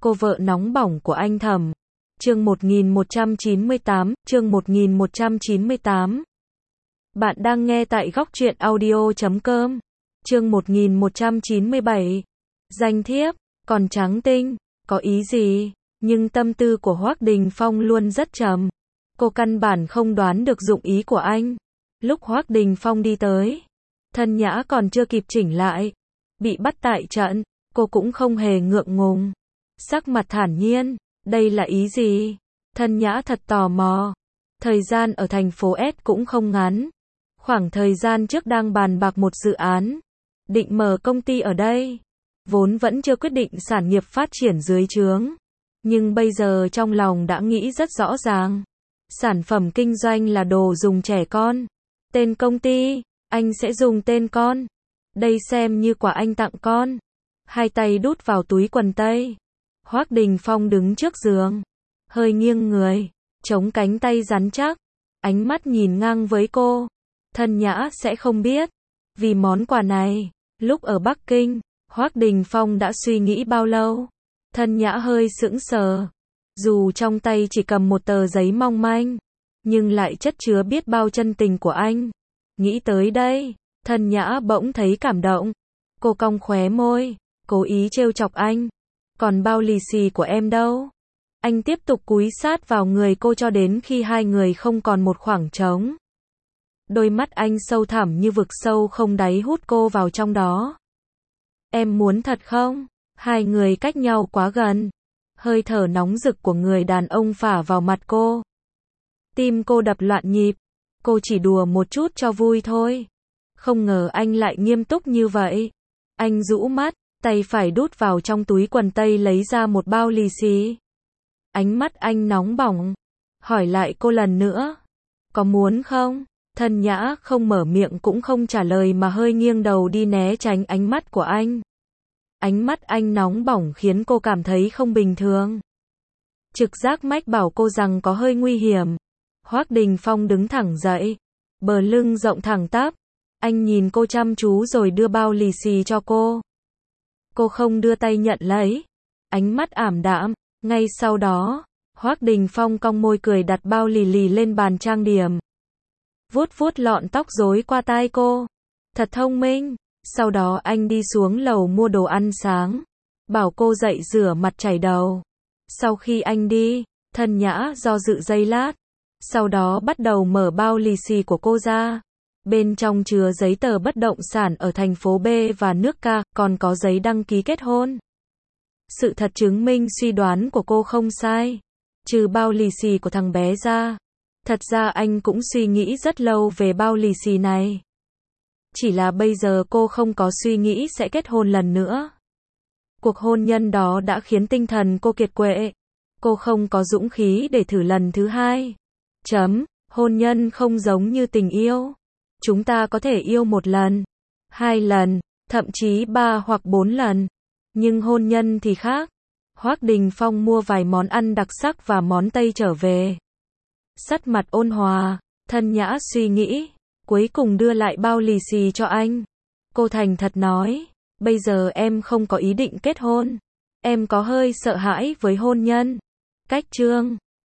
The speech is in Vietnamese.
cô vợ nóng bỏng của anh Thẩm. Chương 1198. Bạn đang nghe tại góc truyện audio.com. Chương 1197. Danh thiếp, còn trắng tinh, có ý gì? Nhưng tâm tư của Hoắc Đình Phong luôn rất trầm. Cô căn bản không đoán được dụng ý của anh. Lúc Hoắc Đình Phong đi tới, Thân Nhã còn chưa kịp chỉnh lại, bị bắt tại trận, cô cũng không hề ngượng ngùng. Sắc mặt thản nhiên, đây là ý gì? Thân Nhã thật tò mò. Thời gian ở thành phố S cũng không ngắn. Khoảng thời gian trước đang bàn bạc một dự án, định mở công ty ở đây. Vốn vẫn chưa quyết định sản nghiệp phát triển dưới trướng. Nhưng bây giờ trong lòng đã nghĩ rất rõ ràng. Sản phẩm kinh doanh là đồ dùng trẻ con. Tên công ty, anh sẽ dùng tên con. Đây xem như quà anh tặng con. Hai tay đút vào túi quần tây. Hoắc Đình Phong đứng trước giường, hơi nghiêng người, chống cánh tay rắn chắc, ánh mắt nhìn ngang với cô. Thân Nhã sẽ không biết, vì món quà này, lúc ở Bắc Kinh, Hoắc Đình Phong đã suy nghĩ bao lâu. Thân Nhã hơi sững sờ, dù trong tay chỉ cầm một tờ giấy mong manh, nhưng lại chất chứa biết bao chân tình của anh. Nghĩ tới đây, Thân Nhã bỗng thấy cảm động. Cô cong khóe môi, cố ý trêu chọc anh. Còn bao lì xì của em đâu? Anh tiếp tục cúi sát vào người cô cho đến khi hai người không còn một khoảng trống. Đôi mắt anh sâu thẳm như vực sâu không đáy hút cô vào trong đó. Em muốn thật không? Hai người cách nhau quá gần. Hơi thở nóng rực của người đàn ông phả vào mặt cô. Tim cô đập loạn nhịp. Cô chỉ đùa một chút cho vui thôi. Không ngờ anh lại nghiêm túc như vậy. Anh rũ mắt, tay phải đút vào trong túi quần tây lấy ra một bao lì xì. Ánh mắt anh nóng bỏng. Hỏi lại cô lần nữa. Có muốn không? Thân Nhã không mở miệng cũng không trả lời mà hơi nghiêng đầu đi né tránh ánh mắt của anh. Ánh mắt anh nóng bỏng khiến cô cảm thấy không bình thường. Trực giác mách bảo cô rằng có hơi nguy hiểm. Hoắc Đình Phong đứng thẳng dậy, bờ lưng rộng thẳng tắp. Anh nhìn cô chăm chú rồi đưa bao lì xì cho cô. Cô không đưa tay nhận lấy. Ánh mắt ảm đạm. Ngay sau đó, Hoắc Đình Phong cong môi cười đặt bao lì lì lên bàn trang điểm. Vuốt vuốt lọn tóc rối qua tai cô. Thật thông minh. Sau đó anh đi xuống lầu mua đồ ăn sáng. Bảo cô dậy rửa mặt chải đầu. Sau khi anh đi, Thân Nhã do dự giây lát. Sau đó bắt đầu mở bao lì xì của cô ra. Bên trong chứa giấy tờ bất động sản ở thành phố B và nước K, còn có giấy đăng ký kết hôn. Sự thật chứng minh suy đoán của cô không sai. Trừ bao lì xì của thằng bé ra. Thật ra anh cũng suy nghĩ rất lâu về bao lì xì này. Chỉ là bây giờ cô không có suy nghĩ sẽ kết hôn lần nữa. Cuộc hôn nhân đó đã khiến tinh thần cô kiệt quệ. Cô không có dũng khí để thử lần thứ hai. Hôn nhân không giống như tình yêu. Chúng ta có thể yêu một lần, 2 lần, thậm chí 3 hoặc 4 lần. Nhưng hôn nhân thì khác. Hoắc Đình Phong mua vài món ăn đặc sắc và món Tây trở về. Sắc mặt ôn hòa, Thân Nhã suy nghĩ, cuối cùng đưa lại bao lì xì cho anh. Cô thành thật nói, bây giờ em không có ý định kết hôn. Em có hơi sợ hãi với hôn nhân. Cách chương